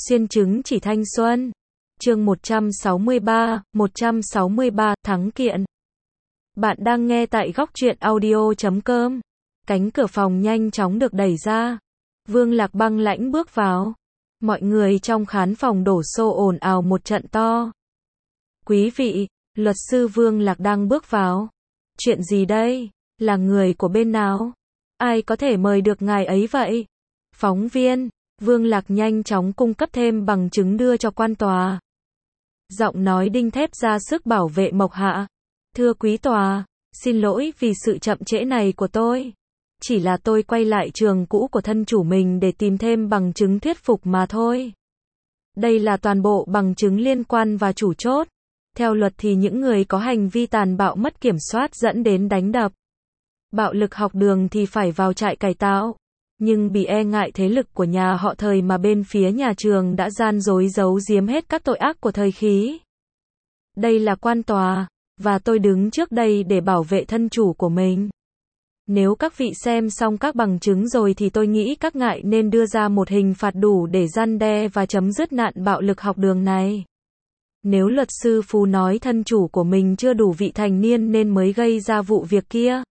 Xuyên chứng chỉ thanh xuân. Chương 163, thắng kiện. Bạn đang nghe tại góc truyện audio.com. Cánh cửa phòng nhanh chóng được đẩy ra. Vương Lạc băng lãnh bước vào. Mọi người trong khán phòng đổ xô ồn ào một trận to. Quý vị, luật sư Vương Lạc đang bước vào. Chuyện gì đây? Là người của bên nào? Ai có thể mời được ngài ấy vậy? Phóng viên, Vương Lạc nhanh chóng cung cấp thêm bằng chứng đưa cho quan tòa. Giọng nói đinh thép ra sức bảo vệ Mộc Hạ. Thưa quý tòa, xin lỗi vì sự chậm trễ này của tôi. Chỉ là tôi quay lại trường cũ của thân chủ mình để tìm thêm bằng chứng thuyết phục mà thôi. Đây là toàn bộ bằng chứng liên quan và chủ chốt. Theo luật thì những người có hành vi tàn bạo mất kiểm soát dẫn đến đánh đập, bạo lực học đường thì phải vào trại cải tạo. Nhưng vì e ngại thế lực của nhà họ Thời mà bên phía nhà trường đã gian dối giấu giếm hết các tội ác của thời khí. Đây là quan tòa, và tôi đứng trước đây để bảo vệ thân chủ của mình. Nếu các vị xem xong các bằng chứng rồi thì tôi nghĩ các ngài nên đưa ra một hình phạt đủ để răn đe và chấm dứt nạn bạo lực học đường này. Nếu luật sư Phú nói thân chủ của mình chưa đủ vị thành niên nên mới gây ra vụ việc kia,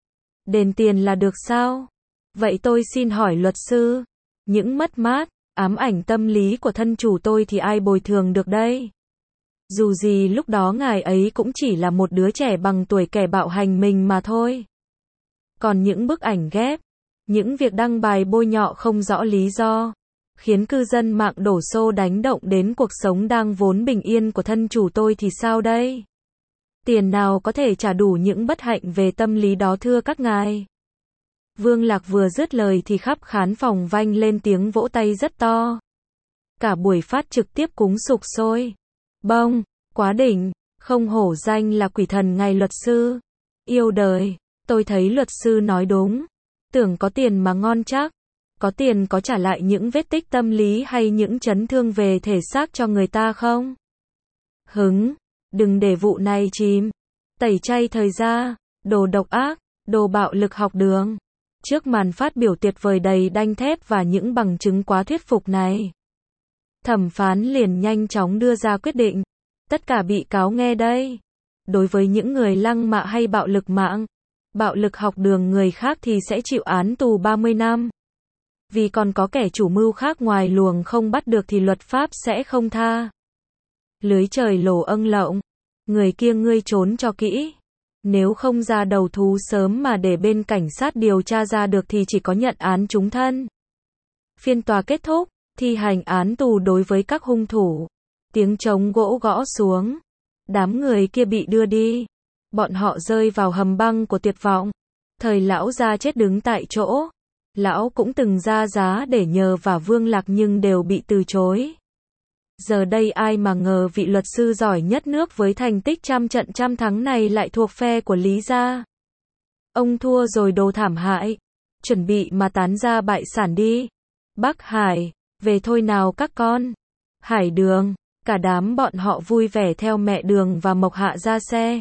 đền tiền là được sao? Vậy tôi xin hỏi luật sư, những mất mát, ám ảnh tâm lý của thân chủ tôi thì ai bồi thường được đây? Dù gì lúc đó ngài ấy cũng chỉ là một đứa trẻ bằng tuổi kẻ bạo hành mình mà thôi. Còn những bức ảnh ghép, những việc đăng bài bôi nhọ không rõ lý do, khiến cư dân mạng đổ xô đánh động đến cuộc sống đang vốn bình yên của thân chủ tôi thì sao đây? Tiền nào có thể trả đủ những bất hạnh về tâm lý đó thưa các ngài? Vương Lạc vừa dứt lời thì khắp khán phòng vang lên tiếng vỗ tay rất to. Cả buổi phát trực tiếp cúng sục sôi. Bông, quá đỉnh, không hổ danh là quỷ thần ngài luật sư. Yêu đời, tôi thấy luật sư nói đúng. Tưởng có tiền mà ngon chắc. Có tiền có trả lại những vết tích tâm lý hay những chấn thương về thể xác cho người ta không? Hứng, đừng để vụ này chìm. Tẩy chay thời gian, đồ độc ác, đồ bạo lực học đường. Trước màn phát biểu tuyệt vời đầy đanh thép và những bằng chứng quá thuyết phục này, thẩm phán liền nhanh chóng đưa ra quyết định. Tất cả bị cáo nghe đây. Đối với những người lăng mạ hay bạo lực mạng, bạo lực học đường người khác thì sẽ chịu án tù 30 năm. Vì còn có kẻ chủ mưu khác ngoài luồng không bắt được thì luật pháp sẽ không tha. Lưới trời lồ âng lộng. Người kia ngươi trốn cho kỹ. Nếu không ra đầu thú sớm mà để bên cảnh sát điều tra ra được thì chỉ có nhận án chung thân. Phiên tòa kết thúc, thi hành án tù đối với các hung thủ. Tiếng trống gỗ gõ xuống. Đám người kia bị đưa đi. Bọn họ rơi vào hầm băng của tuyệt vọng. Thời lão ra chết đứng tại chỗ. Lão cũng từng ra giá để nhờ vả Vương Lạc nhưng đều bị từ chối. Giờ đây ai mà ngờ vị luật sư giỏi nhất nước với thành tích trăm trận trăm thắng này lại thuộc phe của Lý gia. Ông thua rồi đồ thảm hại. Chuẩn bị mà tán ra bại sản đi. Bắc Hải, về thôi nào các con. Hải Đường, cả đám bọn họ vui vẻ theo mẹ Đường và Mộc Hạ ra xe.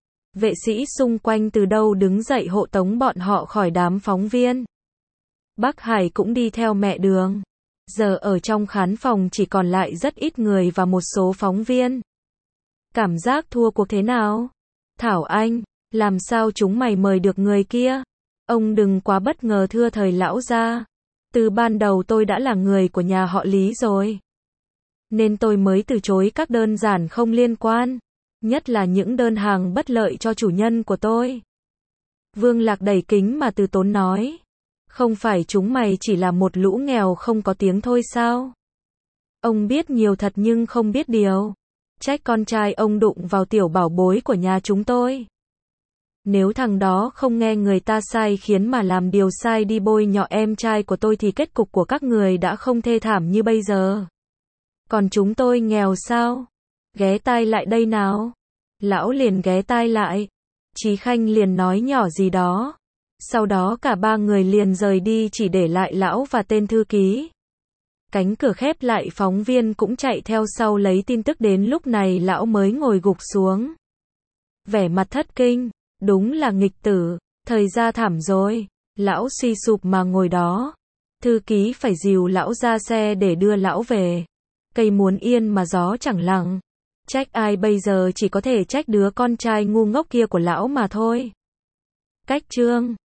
Vệ sĩ xung quanh từ đâu đứng dậy hộ tống bọn họ khỏi đám phóng viên. Bắc Hải cũng đi theo mẹ Đường. Giờ ở trong khán phòng chỉ còn lại rất ít người và một số phóng viên. Cảm giác thua cuộc thế nào? Thảo Anh, làm sao chúng mày mời được người kia? Ông đừng quá bất ngờ thưa thời lão gia. Từ ban đầu tôi đã là người của nhà họ Lý rồi. Nên tôi mới từ chối các đơn giản không liên quan. Nhất là những đơn hàng bất lợi cho chủ nhân của tôi. Vương Lạc đầy kính mà từ tốn nói. Không phải chúng mày chỉ là một lũ nghèo không có tiếng thôi sao? Ông biết nhiều thật nhưng không biết điều. Trách con trai ông đụng vào tiểu bảo bối của nhà chúng tôi. Nếu thằng đó không nghe người ta sai khiến mà làm điều sai đi bôi nhọ em trai của tôi thì kết cục của các người đã không thê thảm như bây giờ. Còn chúng tôi nghèo sao? Ghé tai lại đây nào. Lão liền ghé tai lại. Chí Khanh liền nói nhỏ gì đó. Sau đó cả ba người liền rời đi chỉ để lại lão và tên thư ký. Cánh cửa khép lại phóng viên cũng chạy theo sau lấy tin tức đến lúc này lão mới ngồi gục xuống. Vẻ mặt thất kinh, đúng là nghịch tử, thời gia thảm rồi. Lão suy sụp mà ngồi đó. Thư ký phải dìu lão ra xe để đưa lão về. Cây muốn yên mà gió chẳng lặng. Trách ai bây giờ chỉ có thể trách đứa con trai ngu ngốc kia của lão mà thôi. Cách chương